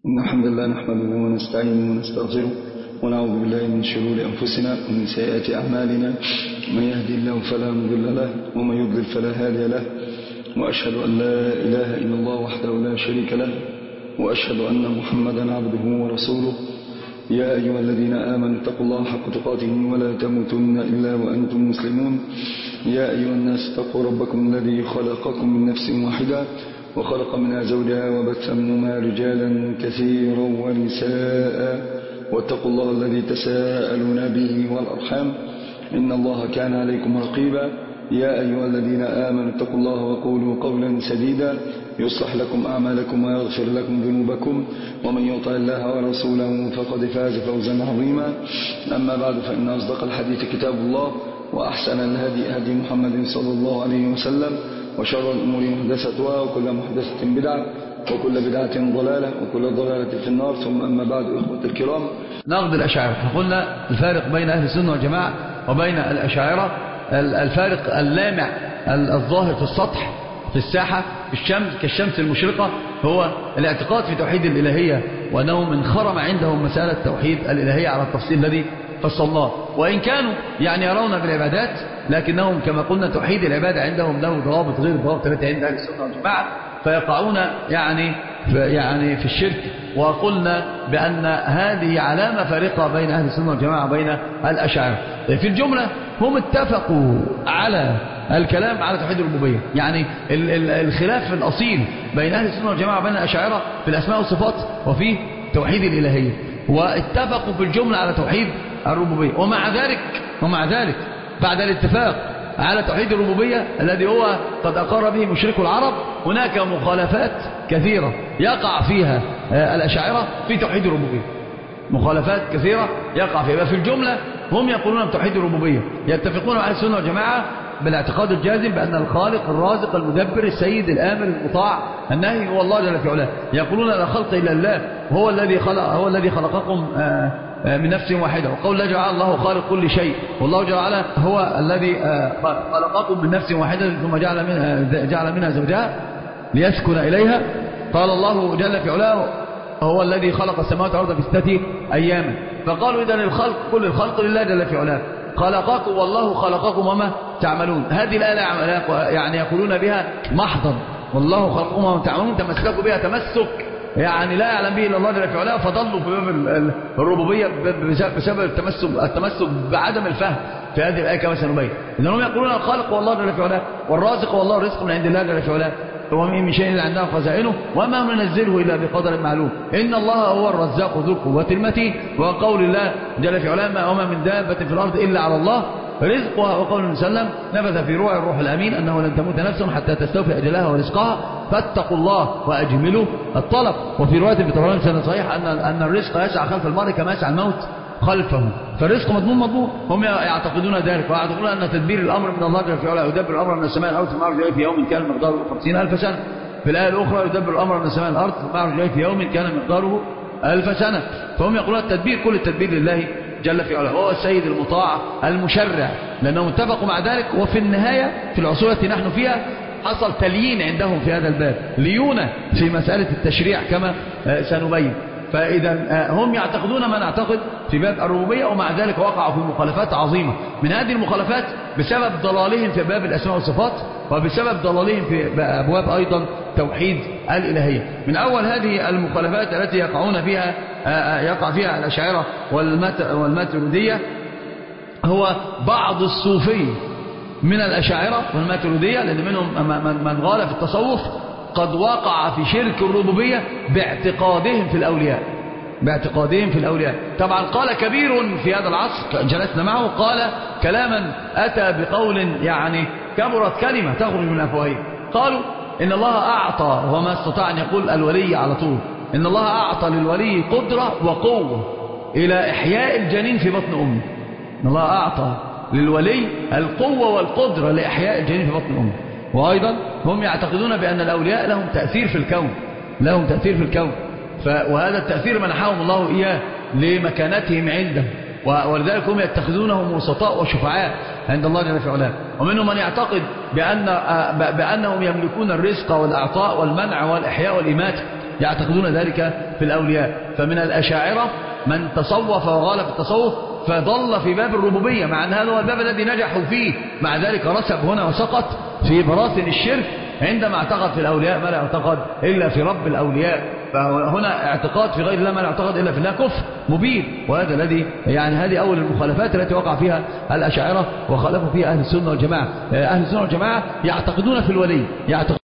إن الحمد لله نحمده ونستعينه ونستغفره ونعوذ بالله من شرور أنفسنا ومن سيئات أعمالنا. من يهدي الله فلا مضل له ومن يضلل فلا هادي له، وأشهد أن لا إله إلا الله وحده لا شريك له، وأشهد أن محمدا عبده ورسوله. يا أيها الذين آمنوا اتقوا الله حق تقاته ولا تموتن إلا وأنتم مسلمون. يا أيها الناس اتقوا ربكم الذي خلقكم من نفس واحدة وخلق منها زوجها وبث منهما رجالا كثيرا ونساء، واتقوا الله الذي تساءلون به والأرحام إن الله كان عليكم رقيبا. يا أيها الذين آمنوا اتقوا الله وقولوا قولا سديدا يصلح لكم أعمالكم ويغفر لكم ذنوبكم، ومن يطع الله ورسوله فقد فاز فوزا عظيما. أما بعد، فإن أصدق الحديث كتاب الله، وأحسن الهدي هدي محمد صلى الله عليه وسلم، وشر الأمور محدثتها، وكل محدثة بدعة، وكل بدعة ضلالة، وكل ضلالة في النار. ثم أما بعد، إخوة الكرام، نقد الأشاعرة. قلنا الفارق بين أهل السنة والجماعة وبين الأشاعرة الفارق اللامع الظاهر في السطح في الساحة كالشمس المشرقة هو الاعتقاد في توحيد الإلهية، وأنهم انخرم عندهم مسألة توحيد الإلهية على التفصيل الذي فصلناه. وإن كانوا يرون بالعبادات، لكنهم كما قلنا توحيد العبادة عندهم له ضوابط غير الضوابط التي عند أهل السنة والجماعة، فيقعون يعني في الشرك. وقلنا بأن هذه علامة فارقة بين أهل السنة والجماعة وبين الأشاعرة. في الجملة هم اتفقوا على الكلام على توحيد الربوبية، يعني الخلاف الأصيل بين أهل السنة والجماعة وبين الأشاعرة في الأسماء والصفات وفي توحيد الإلهية، واتفقوا في الجملة على توحيد الربوبية. ومع ذلك بعد الاتفاق على توحيد الربوبية الذي هو قد أقر به مشركو العرب، هناك مخالفات كثيرة يقع فيها الأشاعرة في توحيد الربوبية، مخالفات كثيرة يقع فيها. في الجملة هم يقولون بتوحيد الربوبية، يتفقون مع السنة والجماعة بالاعتقاد الجازم بأن الخالق الرازق المدبر السيد الآمر المطاع النهي هو الله جل في علاه. يقولون لا خلق إلا الله، هو الذي خلقكم من نفس واحدة، وقول لا جعل الله خالق كل شيء، والله جل وعلا هو الذي خلقكم من نفس واحدة ثم جعل منها زوجها ليسكن إليها. قال الله جل في علاه هو الذي خلق السماوات والأرض في 6 أيام. فقالوا إذن الخلق كل الخلق لله جل في علاه، خلقكم والله خلقكم وما تعملون. هذه الآية يعني يقولون بها محضا، والله خلقكم وما تعملون، تمسكوا بها تمسك يعني لا يعلم به إلا الله جل في علاه، فضلوا في باب الربوبية بسبب التمسك بعدم الفهم في هذه الآية كما سنبين. إنهم يقولون الخالق والله جل في علاه، والرازق والله رزق من عند الله جل في علاه، وما من شيء إلا عندنا خزائنه وما ننزله إلا بقدر معلوم، إن الله هو الرزاق ذو القوة المتين. وقول الله جل في علاه وما من دابة في الأرض إلا على الله رزقها، وقول النبي صلى الله عليه وسلم نفث في روح الروح الأمين أنه لن تموت نفس حتى تستوفي أجلها ورزقها فاتقوا الله وأجملوا الطلب. وفي رواية في طبراني سنة صحيح أن الرزق يسعى خلف المرء كما يسعى الموت خلفه، فالرزق مضمون. هم يعتقدون ذلك، ويعتقدون أن تدبير الأمر من الله جل في علاه، يدبر الأمر من السماء الأرض ثم يعرج إليه في يوم كان مقداره 50,000 سنة. في الآية الأخرى يدبر الأمر من السماء الأرض ثم يعرج إليه في يوم كان مقداره 1000 سنة. فهم يقولون التدبير كل التدبير لله جل في علاه، هو السيد المطاع المشرع، لأنهم اتفقوا مع ذلك. وفي النهاية في العصور التي نحن فيها حصل تليين عندهم في هذا الباب، ليونة في مسألة التشريع كما سنبين. فإذا هم يعتقدون ما نعتقد في باب الربوبية، ومع ذلك وقعوا في مخالفات عظيمة. من هذه المخالفات بسبب ضلالهم في باب الأسماء والصفات، وبسبب ضلالهم في أبواب أيضا توحيد الإلهية. من أول هذه المخالفات التي يقع فيها الأشاعرة والماتريدية هو بعض الصوفية من الأشاعرة والماتريدية، لأن منهم من غال في التصوف قد وقع في شرك الربوبية باعتقادهم في الأولياء. طبعا قال كبير في هذا العصر جلسنا معه، قال كلاما أتى بقول يعني كبرت كلمة تخرج من أفواههم. قالوا إن الله أعطى، وما استطاع أن يقول الولي على طول، إن الله أعطى للولي قدرة وقوة إلى إحياء الجنين في بطن أمه. إن الله أعطى للولي القوة والقدرة لإحياء الجنين في بطن أمه. وأيضا هم يعتقدون بأن الأولياء لهم تأثير في الكون، وهذا التأثير منحهم الله إياه لمكانتهم عنده، ولذلك هم يتخذونهم وسطاء وشفعاء عند الله جل في علاه. ومنهم من يعتقد بأنهم يملكون الرزق والأعطاء والمنع والإحياء والإماتة، يعتقدون ذلك في الأولياء. فمن الأشاعرة من تصوف وغال في التصوف فضل في باب الربوبية، مع أن هذا هو الباب الذي نجحوا فيه، مع ذلك رسب هنا وسقط في براثن الشرك عندما اعتقد في الأولياء ما لا اعتقد إلا في رب الأولياء. فهنا اعتقاد في غير الله ما لا اعتقد إلا في الله كفر مبين. وهذا الذي يعني هذه أول المخالفات التي وقع فيها الأشاعرة وخالفوا فيها أهل السنة والجماعة. أهل السنة والجماعة يعتقدون في الولي، يعتقدون